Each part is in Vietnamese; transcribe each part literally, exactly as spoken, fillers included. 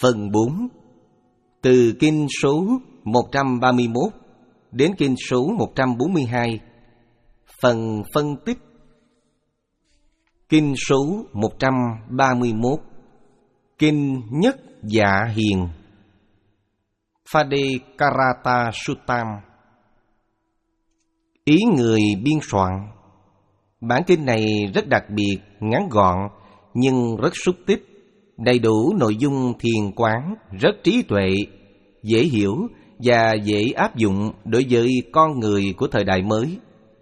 Phần bốn. Từ kinh số một trăm ba mươi mốt đến kinh số một trăm bốn mươi hai. Phần phân tích. Kinh số một trăm ba mươi mốt. Kinh Nhất Dạ Hiền, Phadekarata Suttam. Ý người biên soạn. Bản kinh này rất đặc biệt, ngắn gọn nhưng rất xúc tích, đầy đủ nội dung thiền quán, rất trí tuệ, dễ hiểu và dễ áp dụng đối với con người của thời đại mới.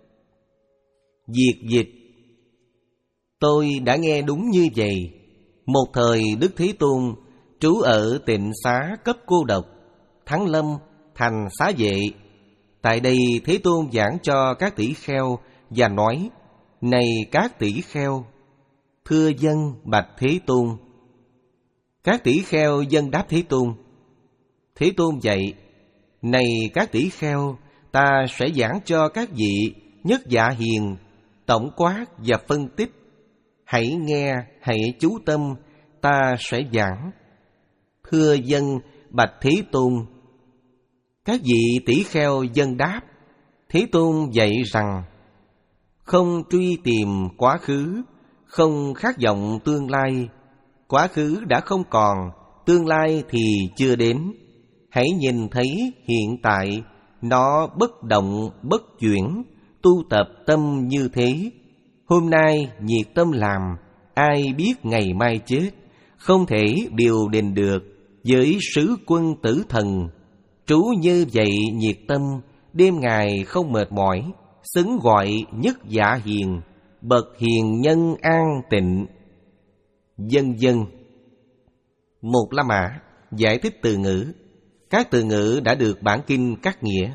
Việt dịch. Tôi đã nghe đúng như vậy. Một thời Đức Thế Tôn trú ở tịnh xá cấp cô độc, Thắng Lâm, thành Xá Vệ. Tại đây Thế Tôn giảng cho các tỷ kheo và nói: Này các tỷ kheo, thưa dân bạch Thế Tôn. Các tỷ kheo dân đáp Thế Tôn. Thế Tôn dạy: Này các tỷ kheo, ta sẽ giảng cho các vị Nhất Dạ Hiền, tổng quát và phân tích. Hãy nghe, hãy chú tâm, ta sẽ giảng. Thưa dân bạch Thế Tôn. Các vị tỷ kheo dân đáp. Thế Tôn dạy rằng: Không truy tìm quá khứ, không khát vọng tương lai. Quá khứ đã không còn, tương lai thì chưa đến. Hãy nhìn thấy hiện tại, nó bất động, bất chuyển, tu tập tâm như thế. Hôm nay nhiệt tâm làm, ai biết ngày mai chết, không thể điều định được với sứ quân tử thần. Trú như vậy nhiệt tâm, đêm ngày không mệt mỏi, xứng gọi Nhất Dạ Hiền, bậc hiền nhân an tịnh. Vân vân. Một La Mã giải thích từ ngữ. Các từ ngữ đã được bản kinh cắt nghĩa.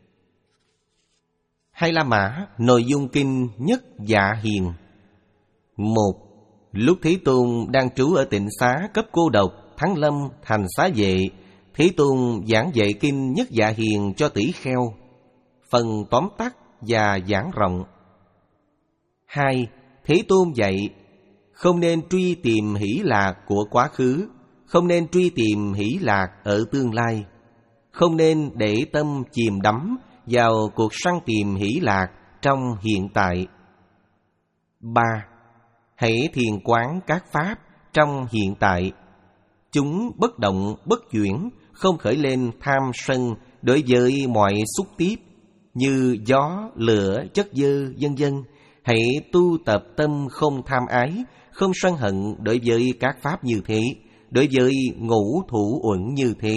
Hai La Mã nội dung kinh Nhất Dạ Hiền. Một. Lúc Thế Tôn đang trú ở tịnh xá cấp cô độc, Thắng Lâm, thành Xá Vệ, Thế Tôn giảng dạy kinh Nhất Dạ Hiền cho tỷ kheo. Phần tóm tắt và giảng rộng. Hai. Thế Tôn dạy: Không nên truy tìm hỷ lạc của quá khứ, không nên truy tìm hỷ lạc ở tương lai, không nên để tâm chìm đắm vào cuộc săn tìm hỷ lạc trong hiện tại. Ba. Hãy thiền quán các pháp trong hiện tại. Chúng bất động, bất chuyển, không khởi lên tham sân đối với mọi xúc tiếp như gió, lửa, chất dơ, vân vân. Hãy tu tập tâm không tham ái, không sân hận đối với các pháp như thế, đối với ngũ thủ uẩn như thế.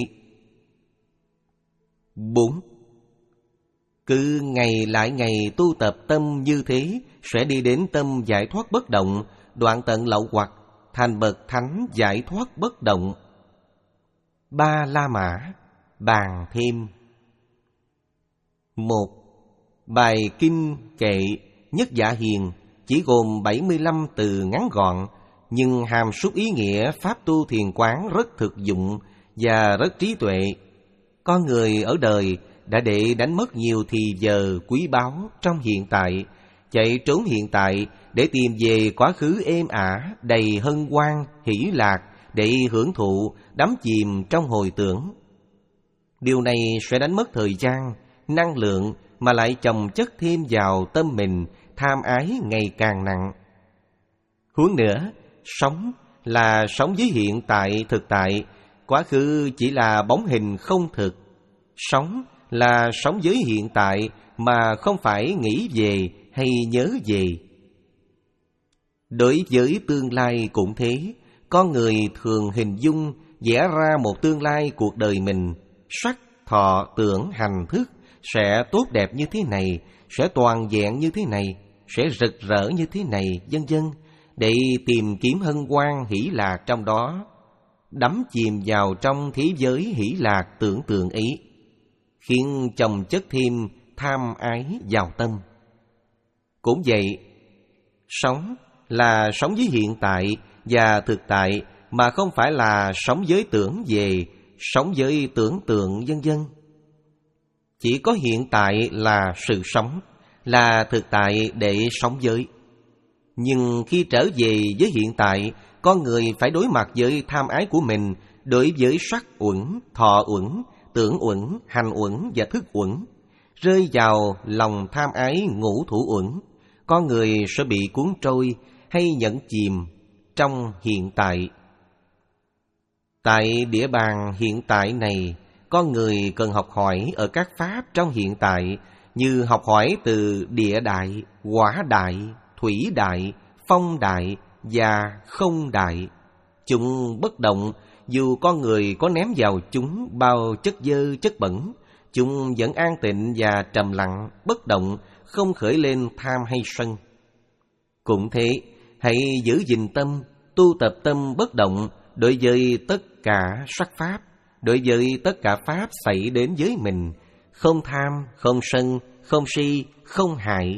Bốn. Cứ ngày lại ngày tu tập tâm như thế, sẽ đi đến tâm giải thoát bất động, đoạn tận lậu hoặc, thành bậc thánh giải thoát bất động. Ba La Mã bàn thêm. Một. Bài kinh kệ Nhất Dạ Hiền chỉ gồm bảy mươi lăm từ ngắn gọn, nhưng hàm súc ý nghĩa pháp tu thiền quán rất thực dụng và rất trí tuệ. Con người ở đời đã để đánh mất nhiều thì giờ quý báu trong hiện tại, chạy trốn hiện tại để tìm về quá khứ êm ả, đầy hân hoan, hỷ lạc để hưởng thụ, đắm chìm trong hồi tưởng. Điều này sẽ đánh mất thời gian, năng lượng mà lại chồng chất thêm vào tâm mình, tham ái ngày càng nặng. Huống nữa, sống là sống với hiện tại thực tại, quá khứ chỉ là bóng hình không thực. Sống là sống với hiện tại mà không phải nghĩ về hay nhớ về. Đối với tương lai cũng thế, con người thường hình dung vẽ ra một tương lai cuộc đời mình, sắc, thọ, tưởng, hành, thức sẽ tốt đẹp như thế này, sẽ toàn vẹn như thế này, sẽ rực rỡ như thế này, vân vân, để tìm kiếm hân hoan hỷ lạc trong đó, đắm chìm vào trong thế giới hỷ lạc tưởng tượng ấy, khiến chồng chất thêm tham ái vào tâm. Cũng vậy, sống là sống với hiện tại và thực tại, mà không phải là sống với tưởng về, sống với tưởng tượng vân vân. Chỉ có hiện tại là sự sống, là thực tại để sống với. Nhưng khi trở về với hiện tại, con người phải đối mặt với tham ái của mình đối với sắc uẩn, thọ uẩn, tưởng uẩn, hành uẩn và thức uẩn, rơi vào lòng tham ái ngũ thủ uẩn, con người sẽ bị cuốn trôi hay nhẫn chìm trong hiện tại. Tại địa bàn hiện tại này, con người cần học hỏi ở các pháp trong hiện tại, như học hỏi từ địa đại, hỏa đại, thủy đại, phong đại và không đại. Chúng bất động, dù con người có ném vào chúng bao chất dơ chất bẩn, chúng vẫn an tịnh và trầm lặng, bất động, không khởi lên tham hay sân. Cũng thế, hãy giữ gìn tâm, tu tập tâm bất động đối với tất cả sắc pháp, đối với tất cả pháp xảy đến với mình, không tham, không sân, không si, không hại.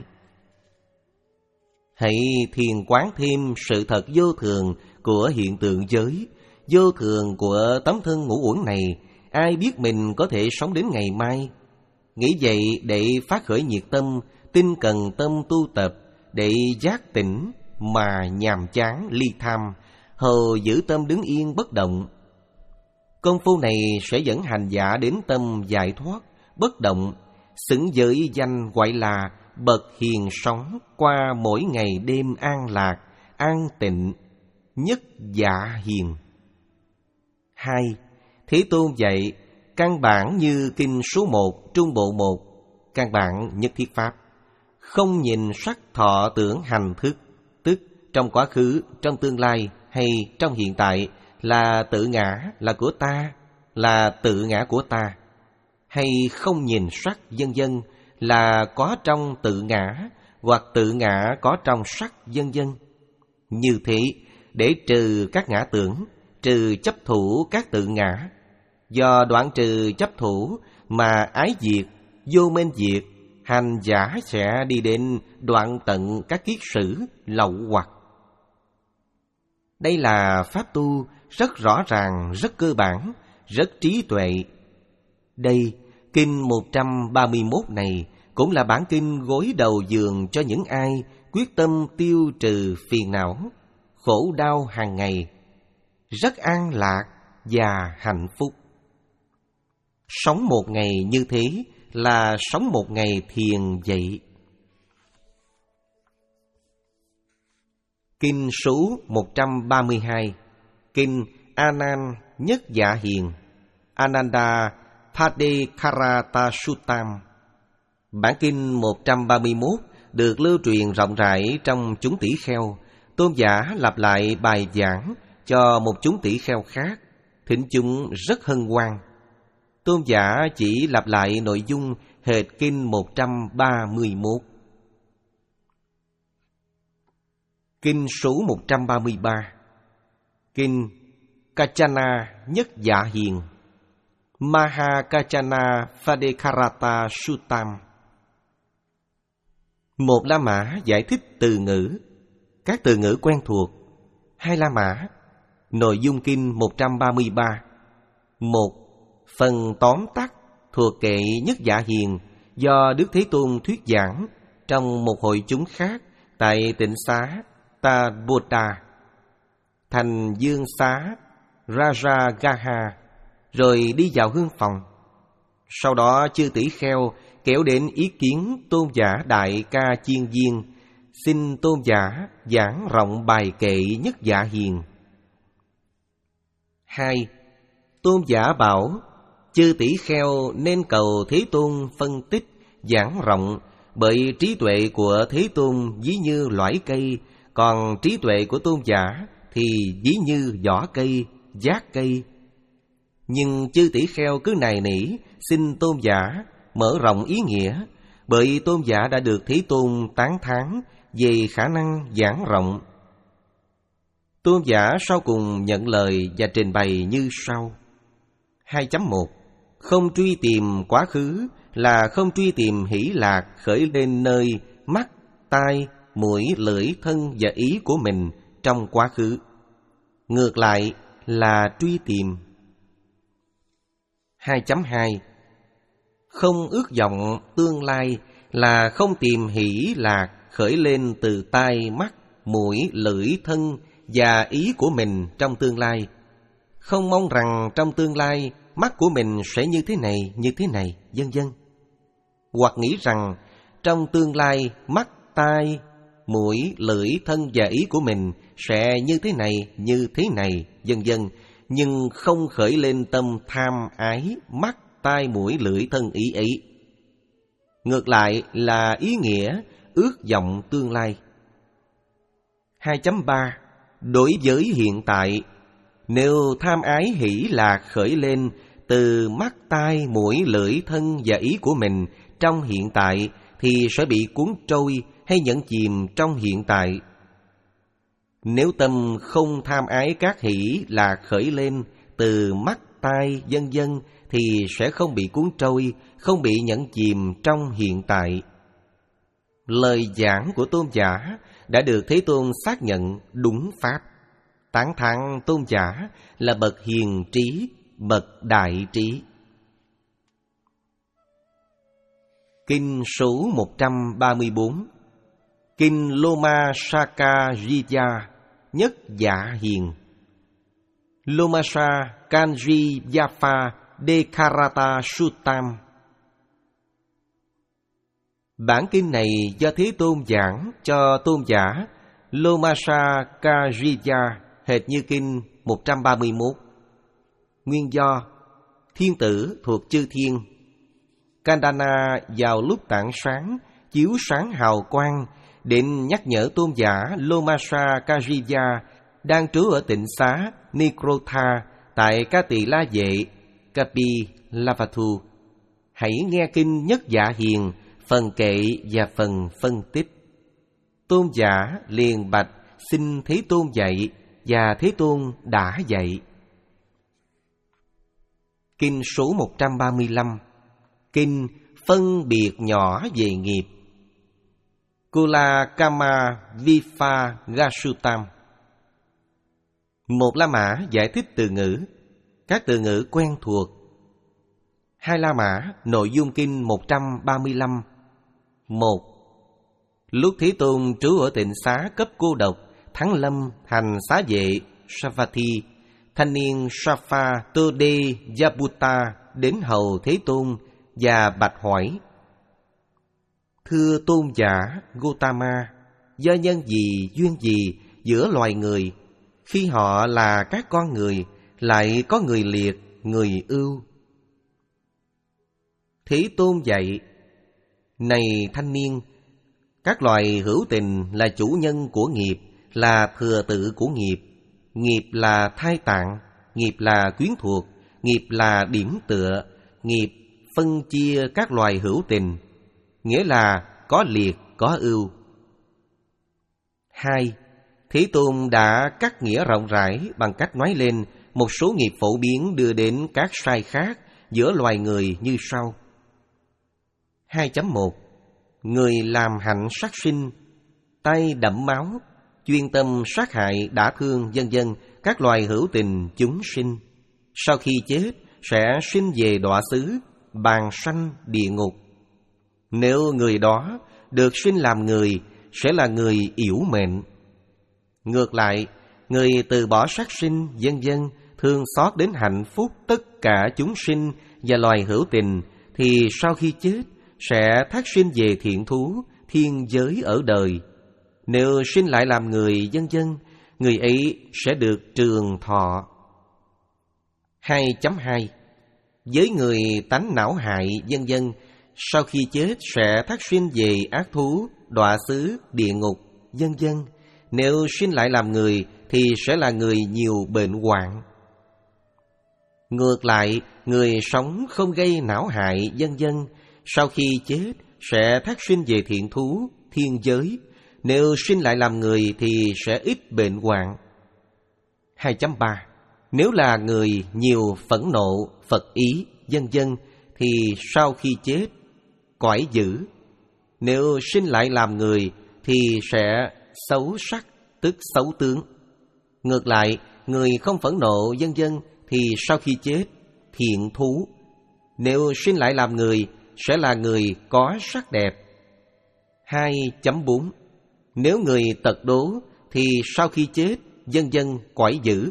Hãy thiền quán thêm sự thật vô thường của hiện tượng giới, vô thường của tấm thân ngũ uẩn này. Ai biết mình có thể sống đến ngày mai? Nghĩ vậy để phát khởi nhiệt tâm, tinh cần tâm tu tập, để giác tỉnh mà nhàm chán ly tham, hầu giữ tâm đứng yên bất động. Công phu này sẽ dẫn hành giả đến tâm giải thoát, bất động, xứng với danh gọi là bậc hiền sống, qua mỗi ngày đêm an lạc, an tịnh, nhất dạ hiền. Hai, Thế Tôn dạy căn bản như kinh số một, trung bộ một, căn bản nhất thiết pháp. Không nhìn sắc thọ tưởng hành thức, tức trong quá khứ, trong tương lai hay trong hiện tại, là tự ngã, là của ta, là tự ngã của ta, hay không nhìn sắc vân vân, là có trong tự ngã hoặc tự ngã có trong sắc vân vân. Như thế, để trừ các ngã tưởng, trừ chấp thủ các tự ngã, do đoạn trừ chấp thủ mà ái diệt, vô minh diệt, hành giả sẽ đi đến đoạn tận các kiết sử lậu hoặc. Đây là pháp tu rất rõ ràng, rất cơ bản, rất trí tuệ. Đây, kinh một trăm ba mươi mốt này cũng là bản kinh gối đầu giường cho những ai quyết tâm tiêu trừ phiền não, khổ đau hàng ngày, rất an lạc và hạnh phúc. Sống một ngày như thế là sống một ngày thiền vậy. Kinh số một trăm ba mươi hai, kinh A Nan Nhất Dạ Hiền, Ananda Padekharata Suttam. Bản kinh một trăm ba mươi mốt được lưu truyền rộng rãi trong chúng tỷ kheo. Tôn giả lặp lại bài giảng cho một chúng tỷ kheo khác, thính chúng rất hân hoan. Tôn giả chỉ lặp lại nội dung hệt kinh một trăm ba mươi mốt. Kinh số một trăm ba mươi ba, kinh Kachana Nhất Dạ Hiền, Maha Kachana Padekharata Suttam. Một La Mã giải thích từ ngữ, các từ ngữ quen thuộc. Hai La Mã. Nội dung kinh một trăm ba mươi ba. Một, phần tóm tắt thuộc kệ Nhất Dạ Hiền do Đức Thế Tôn thuyết giảng trong một hội chúng khác tại tịnh xá Ta-Bota, thành dương xá Rajagaha, rồi đi vào hương phòng. Sau đó chư tỷ kheo kéo đến ý kiến tôn giả Đại Ca Chiên Viên, xin tôn giả giảng rộng bài kệ Nhất Dạ Hiền. Hai, tôn giả bảo chư tỷ kheo nên cầu Thế Tôn phân tích giảng rộng, bởi trí tuệ của Thế Tôn ví như loại cây, còn trí tuệ của tôn giả thì ví như vỏ cây, giác cây. Nhưng chư tỷ kheo cứ nài nỉ xin tôn giả mở rộng ý nghĩa, bởi tôn giả đã được Thế Tôn tán thán về khả năng giảng rộng. Tôn giả sau cùng nhận lời và trình bày như sau. hai chấm một. Không truy tìm quá khứ là không truy tìm hỷ lạc khởi lên nơi mắt, tai, mũi, lưỡi, thân và ý của mình trong quá khứ. Ngược lại là truy tìm. hai chấm hai. Không ước vọng tương lai là không tìm hỷ lạc khởi lên từ tai, mắt, mũi, lưỡi, thân và ý của mình trong tương lai. không mong rằng trong tương lai mắt của mình sẽ như thế này, như thế này, vân vân. Hoặc nghĩ rằng trong tương lai mắt, tai, mũi, lưỡi, thân và ý của mình sẽ như thế này, như thế này, vân vân, nhưng không khởi lên tâm tham ái mắt, tai, mũi, lưỡi, thân, ý ấy. Ngược lại là ý nghĩa ước vọng tương lai. hai chấm ba. Đối với hiện tại, nếu tham ái hỷ lạc khởi lên từ mắt, tai, mũi, lưỡi, thân và ý của mình trong hiện tại thì sẽ bị cuốn trôi hay nhẫn chìm trong hiện tại. Nếu tâm không tham ái các hỷ lạc khởi lên từ mắt, tai, vân vân thì sẽ không bị cuốn trôi, không bị nhẫn chìm trong hiện tại. Lời giảng của tôn giả đã được Thế Tôn xác nhận đúng pháp, tán thán tôn giả là bậc hiền trí, bậc đại trí. Kinh số một trăm ba mươi bốn. Kinh Loma Saka Jiya, nhất dạ hiền. Lomasa Kanji Yafa Dekarata Suttam. Bản kinh này do Thế Tôn giảng cho tôn giả Lomasa Kajija hệt như kinh một trăm ba mươi mốt. Nguyên do: thiên tử thuộc chư thiên. Kandana vào lúc tảng sáng chiếu sáng hào quang đến nhắc nhở tôn giả Lomasa Kajija đang trú ở tịnh xá Nikrotha tại Ca Tỳ La Vệ Kapi Lavathu. Hãy nghe kinh nhất dạ hiền, phần kệ và phần phân tích. Tôn giả liền bạch xin Thế Tôn dạy, và Thế Tôn đã dạy. Kinh số một trăm ba mươi lăm. Kinh phân biệt nhỏ về nghiệp. Kula Kama Vifa Gasutam. Một La Mã giải thích từ ngữ, các từ ngữ quen thuộc. Hai La Mã nội dung kinh một trăm ba mươi lăm. Một. Lúc Thế Tôn trú ở tịnh xá cấp cô độc Thắng Lâm thành xá vệ Savatthi, thanh niên Safa Tode Yabuta đến hầu Thế Tôn và bạch hỏi: thưa tôn giả Gotama, do nhân gì duyên gì giữa loài người, khi họ là các con người lại có người liệt, người ưu? Thế Tôn dạy: này thanh niên, các loài hữu tình là chủ nhân của nghiệp, là thừa tự của nghiệp. Nghiệp là thai tạng, nghiệp là quyến thuộc, nghiệp là điểm tựa, nghiệp phân chia các loài hữu tình, nghĩa là có liệt, có ưu. Hai. Thế Tôn đã cắt nghĩa rộng rãi bằng cách nói lên một số nghiệp phổ biến đưa đến các sai khác giữa loài người như sau. hai chấm một. Người làm hạnh sát sinh, tay đẫm máu, chuyên tâm sát hại, đả thương, vân vân các loài hữu tình chúng sinh, sau khi chết sẽ sinh về đọa xứ, bàn sanh, địa ngục. Nếu người đó được sinh làm người, sẽ là người yểu mệnh. Ngược lại, người từ bỏ sát sinh, vân vân thương xót đến hạnh phúc tất cả chúng sinh và loài hữu tình, thì sau khi chết sẽ thác sinh về thiện thú, thiên giới ở đời. Nếu sinh lại làm người, vân vân, người ấy sẽ được trường thọ. hai chấm hai. Với người tánh não hại, vân vân, sau khi chết sẽ thác sinh về ác thú, đọa xứ, địa ngục, vân vân. Nếu sinh lại làm người thì sẽ là người nhiều bệnh hoạn. Ngược lại, người sống không gây não hại, vân vân, sau khi chết sẽ thác sinh về thiện thú, thiên giới. Nếu sinh lại làm người thì sẽ ít bệnh hoạn. hai chấm ba. Nếu là người nhiều phẫn nộ, Phật ý, vân vân, thì sau khi chết cõi dữ. Nếu sinh lại làm người thì sẽ xấu sắc, tức xấu tướng. Ngược lại, người không phẫn nộ, vân vân, thì sau khi chết thiện thú. Nếu sinh lại làm người sẽ là người có sắc đẹp. hai chấm bốn. Nếu người tật đố thì sau khi chết vân vân cõi dữ.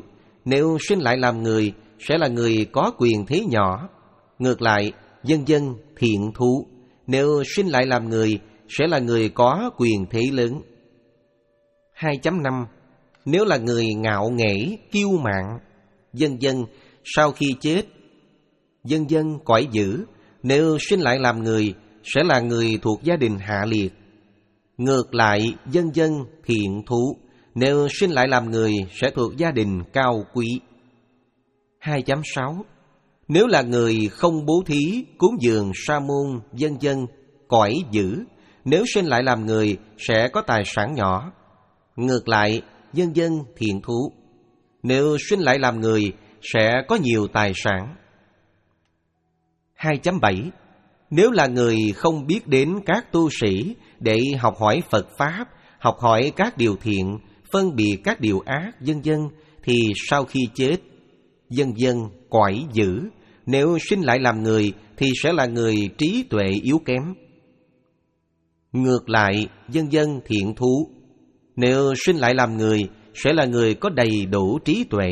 nếu sinh lại làm người sẽ là người có quyền thế nhỏ. Ngược lại, vân vân thiện thú, nếu sinh lại làm người sẽ là người có quyền thế lớn. hai chấm năm. Nếu là người ngạo nghễ, kiêu mạn, vân vân sau khi chết, vân vân cõi dữ, nếu sinh lại làm người sẽ là người thuộc gia đình hạ liệt. Ngược lại, vân vân thiện thú, nếu sinh lại làm người sẽ thuộc gia đình cao quý. hai chấm sáu. Nếu là người không bố thí, cúng dường, sa môn, vân vân cõi dữ, nếu sinh lại làm người sẽ có tài sản nhỏ. Ngược lại, vân vân thiện thú, nếu sinh lại làm người sẽ có nhiều tài sản. hai chấm bảy. Nếu là người không biết đến các tu sĩ để học hỏi Phật Pháp, học hỏi các điều thiện, phân biệt các điều ác, vân vân, thì sau khi chết, vân vân cõi dữ, nếu sinh lại làm người thì sẽ là người trí tuệ yếu kém. Ngược lại, vân vân thiện thú, nếu sinh lại làm người sẽ là người có đầy đủ trí tuệ.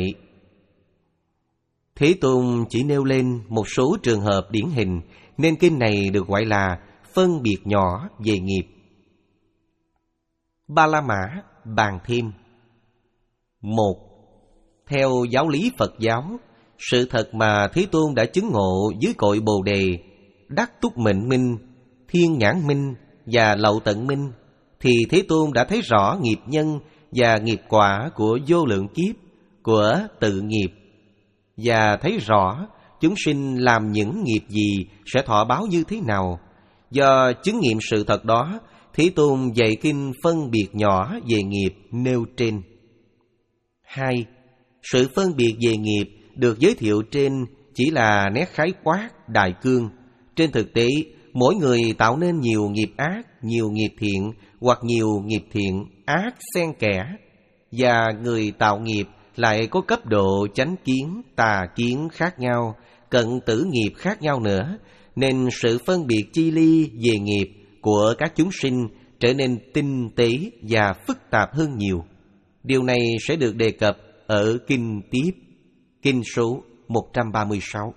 Thế Tôn chỉ nêu lên một số trường hợp điển hình, nên kinh này được gọi là phân biệt nhỏ về nghiệp. Ba La Mã bàn thêm. Một. Theo giáo lý Phật giáo, sự thật mà Thế Tôn đã chứng ngộ dưới cội Bồ Đề, đắc túc mệnh minh, thiên nhãn minh và lậu tận minh, thì Thế Tôn đã thấy rõ nghiệp nhân và nghiệp quả của vô lượng kiếp, của tự nghiệp, và thấy rõ chúng sinh làm những nghiệp gì sẽ thọ báo như thế nào. Do chứng nghiệm sự thật đó, Thế Tôn dạy kinh phân biệt nhỏ về nghiệp nêu trên. Hai. Sự phân biệt về nghiệp được giới thiệu trên chỉ là nét khái quát đại cương. Trên thực tế, mỗi người tạo nên nhiều nghiệp ác, nhiều nghiệp thiện, hoặc nhiều nghiệp thiện, ác xen kẽ. Và người tạo nghiệp lại có cấp độ chánh kiến, tà kiến khác nhau, cận tử nghiệp khác nhau nữa, nên sự phân biệt chi ly về nghiệp của các chúng sinh trở nên tinh tế và phức tạp hơn nhiều. Điều này sẽ được đề cập ở kinh tiếp, kinh số một trăm ba mươi sáu.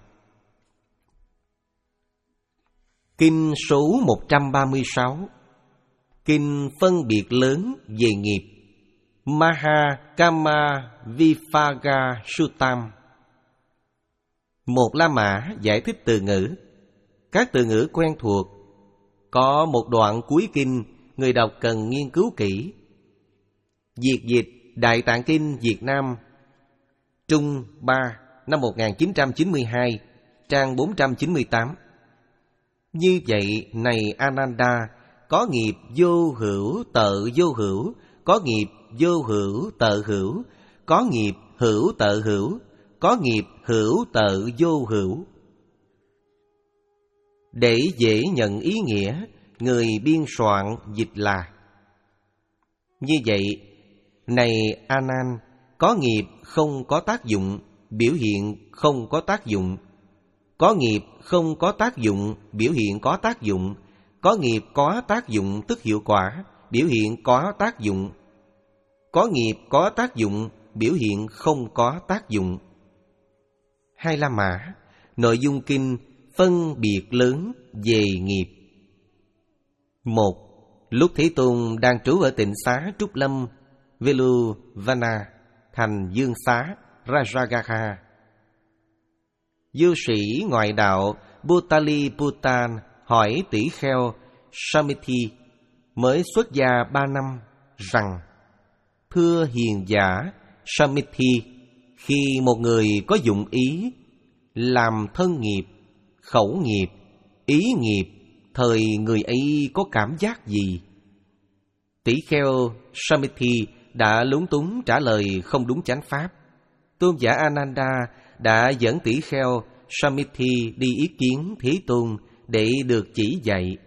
Kinh số một trăm ba mươi sáu. Kinh phân biệt lớn về nghiệp, Maha Kama Vipaga Suttam. Một La Mã giải thích từ ngữ. Các từ ngữ quen thuộc. Có một đoạn cuối kinh, người đọc cần nghiên cứu kỹ. Việt dịch Đại Tạng Kinh Việt Nam, Trung ba, năm một nghìn chín trăm chín mươi hai, trang bốn trăm chín mươi tám. Như vậy, này Ananda, có nghiệp vô hữu tự vô hữu, có nghiệp vô hữu tự hữu, có nghiệp hữu tự hữu, có nghiệp hữu tự vô hữu. Để dễ nhận ý nghĩa, người biên soạn dịch là: như vậy, này A Nan, có nghiệp không có tác dụng, biểu hiện không có tác dụng. Có nghiệp không có tác dụng, biểu hiện có tác dụng. Có nghiệp có tác dụng tức hiệu quả, biểu hiện có tác dụng. Có nghiệp có tác dụng, biểu hiện không có tác dụng. Hai La Mã, nội dung kinh phân biệt lớn về nghiệp. Một. Lúc Thế Tôn đang trú ở tịnh xá Trúc Lâm, Veluvana, thành Dương Xá, Rajagaha, vô sĩ ngoại đạo Bhutali-Bhutan hỏi tỷ kheo Samithi mới xuất gia ba năm rằng: thưa hiền giả Samithi, khi một người có dụng ý làm thân nghiệp, khẩu nghiệp, ý nghiệp, thời người ấy có cảm giác gì? Tỷ kheo Samithi đã lúng túng trả lời không đúng chánh pháp. Tôn giả Ananda đã dẫn tỷ kheo Samithi đi ý kiến Thế Tôn để được chỉ dạy.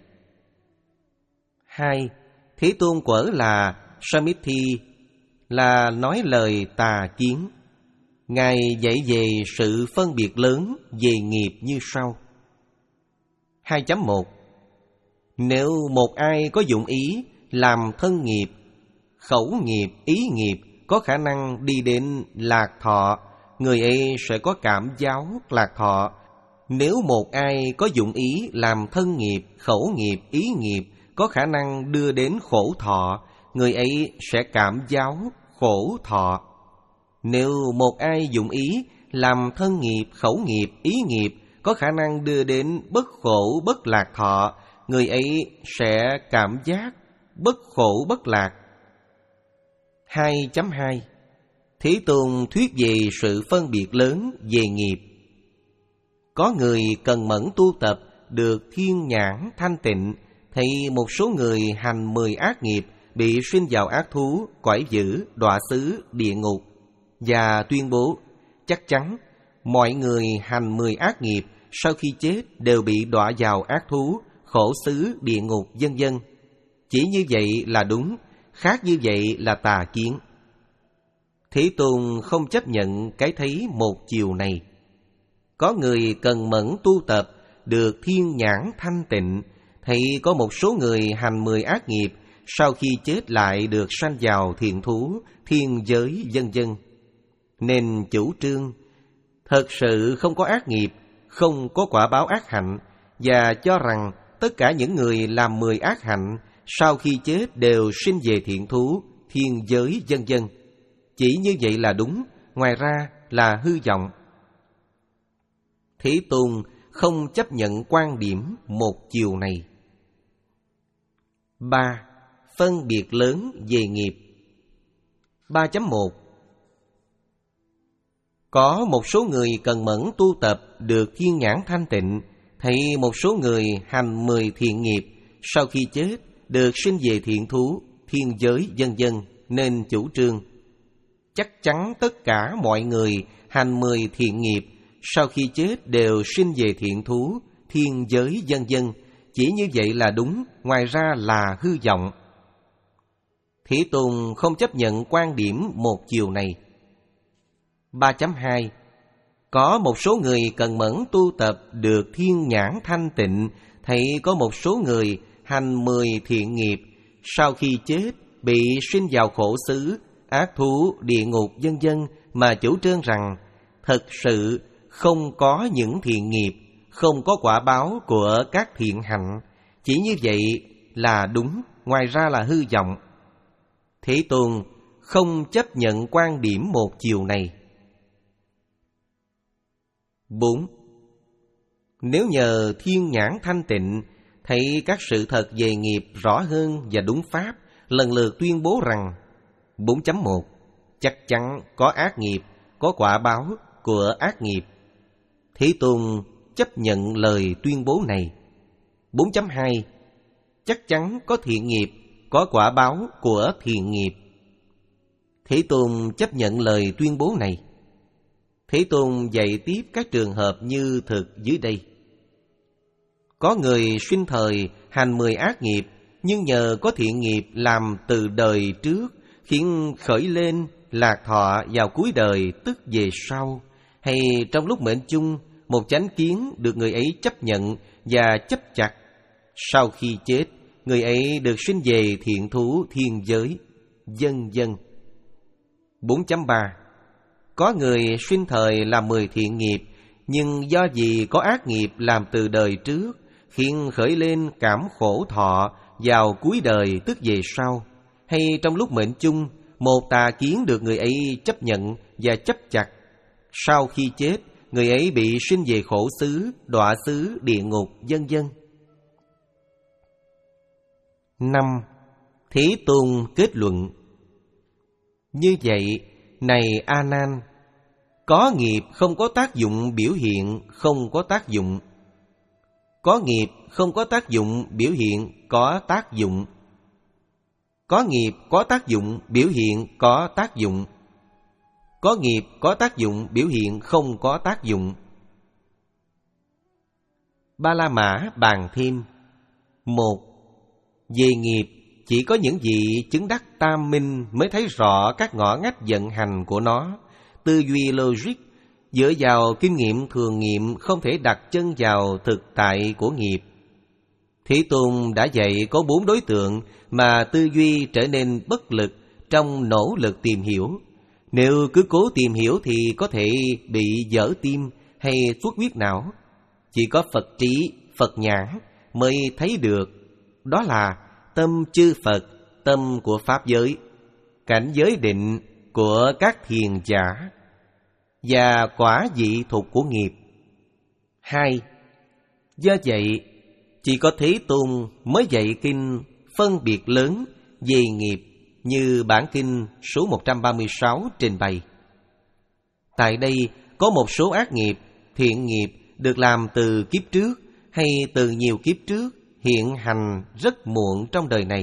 Hai. Thế Tôn quở là Samithi là nói lời tà kiến. Ngài dạy về sự phân biệt lớn về nghiệp như sau. hai chấm một. Nếu một ai có dụng ý làm thân nghiệp, khẩu nghiệp, ý nghiệp có khả năng đi đến lạc thọ, người ấy sẽ có cảm giáo lạc thọ. Nếu một ai có dụng ý làm thân nghiệp, khẩu nghiệp, ý nghiệp có khả năng đưa đến khổ thọ, người ấy sẽ cảm giáo khổ thọ. Nếu một ai dụng ý làm thân nghiệp, khẩu nghiệp, ý nghiệp có khả năng đưa đến bất khổ bất lạc thọ, người ấy sẽ cảm giác bất khổ bất lạc. hai chấm hai Thế Tôn thuyết về sự phân biệt lớn về nghiệp. Có người cần mẫn tu tập được thiên nhãn thanh tịnh, thì một số người hành mười ác nghiệp bị sinh vào ác thú, quải dữ, đọa xứ, địa ngục, và tuyên bố chắc chắn mọi người hành mười ác nghiệp sau khi chết đều bị đọa vào ác thú, khổ xứ, địa ngục, vân vân. Chỉ như vậy là đúng, khác như vậy là tà kiến. Thế Tôn không chấp nhận cái thấy một chiều này. Có người cần mẫn tu tập được thiên nhãn thanh tịnh, thì có một số người hành mười ác nghiệp sau khi chết lại được sanh vào thiện thú, thiên giới, vân vân. Nên chủ trương thật sự không có ác nghiệp, không có quả báo ác hạnh, và cho rằng tất cả những người làm mười ác hạnh sau khi chết đều sinh về thiện thú, thiên giới, vân vân. Chỉ như vậy là đúng, ngoài ra là hư vọng. Thế Tôn không chấp nhận quan điểm một chiều này. ba. Phân biệt lớn về nghiệp. ba chấm một Có một số người cần mẫn tu tập được thiên nhãn thanh tịnh, thấy một số người hành mười thiện nghiệp sau khi chết được sinh về thiện thú, thiên giới, vân vân, nên chủ trương chắc chắn tất cả mọi người hành mười thiện nghiệp sau khi chết đều sinh về thiện thú, thiên giới, vân vân. Chỉ như vậy là đúng, ngoài ra là hư vọng. Thế Tôn không chấp nhận quan điểm một chiều này. ba chấm hai Có một số người cần mẫn tu tập được thiên nhãn thanh tịnh, thấy có một số người hành mười thiện nghiệp sau khi chết bị sinh vào khổ xứ, ác thú, địa ngục, vân vân, mà chủ trương rằng thật sự không có những thiện nghiệp, không có quả báo của các thiện hạnh. Chỉ như vậy là đúng, ngoài ra là hư vọng. Thế Tôn không chấp nhận quan điểm một chiều này. bốn. Nếu nhờ thiên nhãn thanh tịnh thấy các sự thật về nghiệp rõ hơn và đúng pháp, lần lượt tuyên bố rằng bốn chấm một chắc chắn có ác nghiệp, có quả báo của ác nghiệp. Thế Tôn chấp nhận lời tuyên bố này. bốn chấm hai chắc chắn có thiện nghiệp, có quả báo của thiện nghiệp. Thế Tôn chấp nhận lời tuyên bố này. Thế Tôn dạy tiếp các trường hợp như thực dưới đây. Có người sinh thời hành mười ác nghiệp, nhưng nhờ có thiện nghiệp làm từ đời trước, khiến khởi lên lạc thọ vào cuối đời, tức về sau, hay trong lúc mệnh chung, một chánh kiến được người ấy chấp nhận và chấp chặt. Sau khi chết, người ấy được sinh về thiện thú, thiên giới, vân vân. bốn chấm ba Có người sinh thời làm mười thiện nghiệp, nhưng do vì có ác nghiệp làm từ đời trước, khiến khởi lên cảm khổ thọ vào cuối đời, tức về sau, hay trong lúc mệnh chung, một tà kiến được người ấy chấp nhận và chấp chặt. Sau khi chết, người ấy bị sinh về khổ xứ, đọa xứ, địa ngục, vân vân. năm. Thế Tôn kết luận. Như vậy, này A Nan, có nghiệp không có tác dụng biểu hiện không có tác dụng. Có nghiệp không có tác dụng biểu hiện có tác dụng. Có nghiệp có tác dụng biểu hiện có tác dụng. Có nghiệp có tác dụng biểu hiện không có tác dụng. Ba La Mã bàn thêm. Một. Về nghiệp, chỉ có những vị chứng đắc tam minh mới thấy rõ các ngõ ngách vận hành của nó. Tư duy logic dựa vào kinh nghiệm thường nghiệm không thể đặt chân vào thực tại của nghiệp. Thế Tôn đã dạy có bốn đối tượng mà tư duy trở nên bất lực trong nỗ lực tìm hiểu. Nếu cứ cố tìm hiểu thì có thể bị dở tim hay xuất huyết não. Chỉ có Phật trí, Phật nhãn mới thấy được. Đó là tâm chư Phật, tâm của Pháp giới, cảnh giới định của các thiền giả và quả vị thục của nghiệp. Hai, do vậy chỉ có Thế Tôn mới dạy kinh phân biệt lớn về nghiệp như bản kinh số một trăm ba mươi sáu trình bày. Tại đây có một số ác nghiệp, thiện nghiệp được làm từ kiếp trước hay từ nhiều kiếp trước hiện hành rất muộn trong đời này.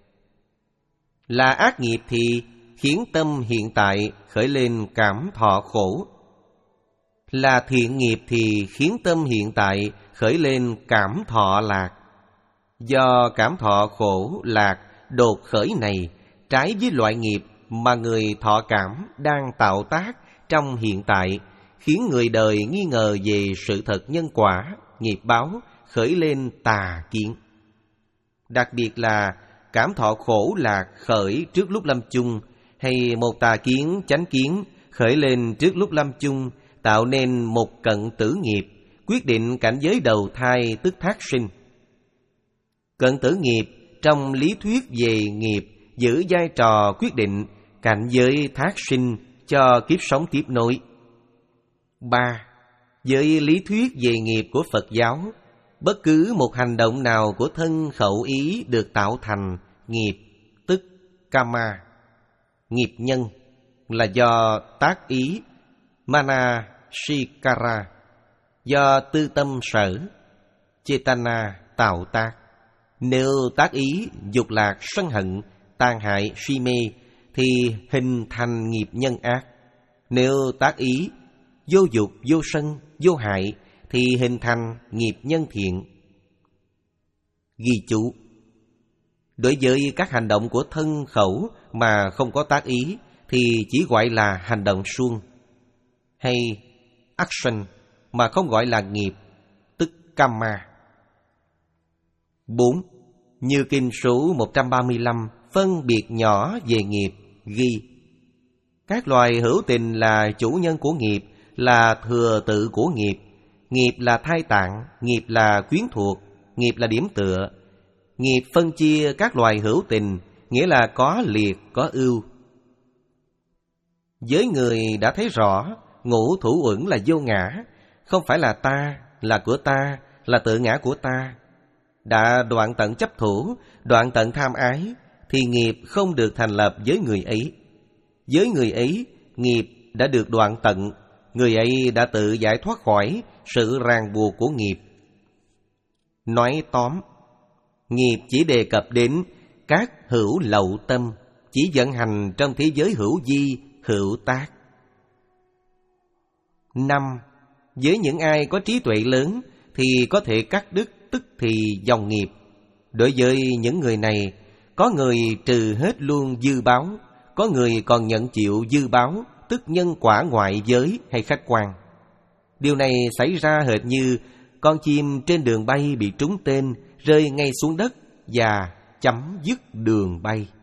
Là ác nghiệp thì khiến tâm hiện tại khởi lên cảm thọ khổ. Là thiện nghiệp thì khiến tâm hiện tại khởi lên cảm thọ lạc. Do cảm thọ khổ lạc đột khởi này trái với loại nghiệp mà người thọ cảm đang tạo tác trong hiện tại, khiến người đời nghi ngờ về sự thật nhân quả, nghiệp báo, khởi lên tà kiến. Đặc biệt là cảm thọ khổ lạc khởi trước lúc lâm chung, hay một tà kiến, chánh kiến khởi lên trước lúc lâm chung, tạo nên một cận tử nghiệp, quyết định cảnh giới đầu thai tức thác sinh. Cận tử nghiệp trong lý thuyết về nghiệp giữ vai trò quyết định cảnh giới thác sinh cho kiếp sống tiếp nối. Ba, với lý thuyết về nghiệp của Phật giáo, bất cứ một hành động nào của thân khẩu ý được tạo thành nghiệp, tức karma. Nghiệp nhân là do tác ý, mana shikara, do tư tâm sở, chetana tạo tác. Nếu tác ý, dục lạc, sân hận, tàn hại, si mê thì hình thành nghiệp nhân ác. Nếu tác ý, vô dục, vô sân, vô hại thì hình thành nghiệp nhân thiện. Ghi chú: đối với các hành động của thân khẩu mà không có tác ý thì chỉ gọi là hành động suông, hay action mà không gọi là nghiệp, tức karma. Bốn, như kinh số một trăm ba mươi lăm phân biệt nhỏ về nghiệp ghi: các loài hữu tình là chủ nhân của nghiệp, là thừa tự của nghiệp. Nghiệp là thai tạng, nghiệp là quyến thuộc, nghiệp là điểm tựa. Nghiệp phân chia các loài hữu tình, nghĩa là có liệt, có ưu. Với người đã thấy rõ, ngũ thủ uẩn là vô ngã, không phải là ta, là của ta, là tự ngã của ta. Đã đoạn tận chấp thủ, đoạn tận tham ái, thì nghiệp không được thành lập với người ấy. Với người ấy, nghiệp đã được đoạn tận, người ấy đã tự giải thoát khỏi sự ràng buộc của nghiệp. Nói tóm, nghiệp chỉ đề cập đến các hữu lậu tâm, chỉ vận hành trong thế giới hữu vi, hữu tác. Năm, với những ai có trí tuệ lớn thì có thể cắt đứt tức thì dòng nghiệp. Đối với những người này, có người trừ hết luôn dư báo, có người còn nhận chịu dư báo, tức nhân quả ngoại giới hay khách quan. Điều này xảy ra hệt như con chim trên đường bay bị trúng tên, rơi ngay xuống đất và chấm dứt đường bay.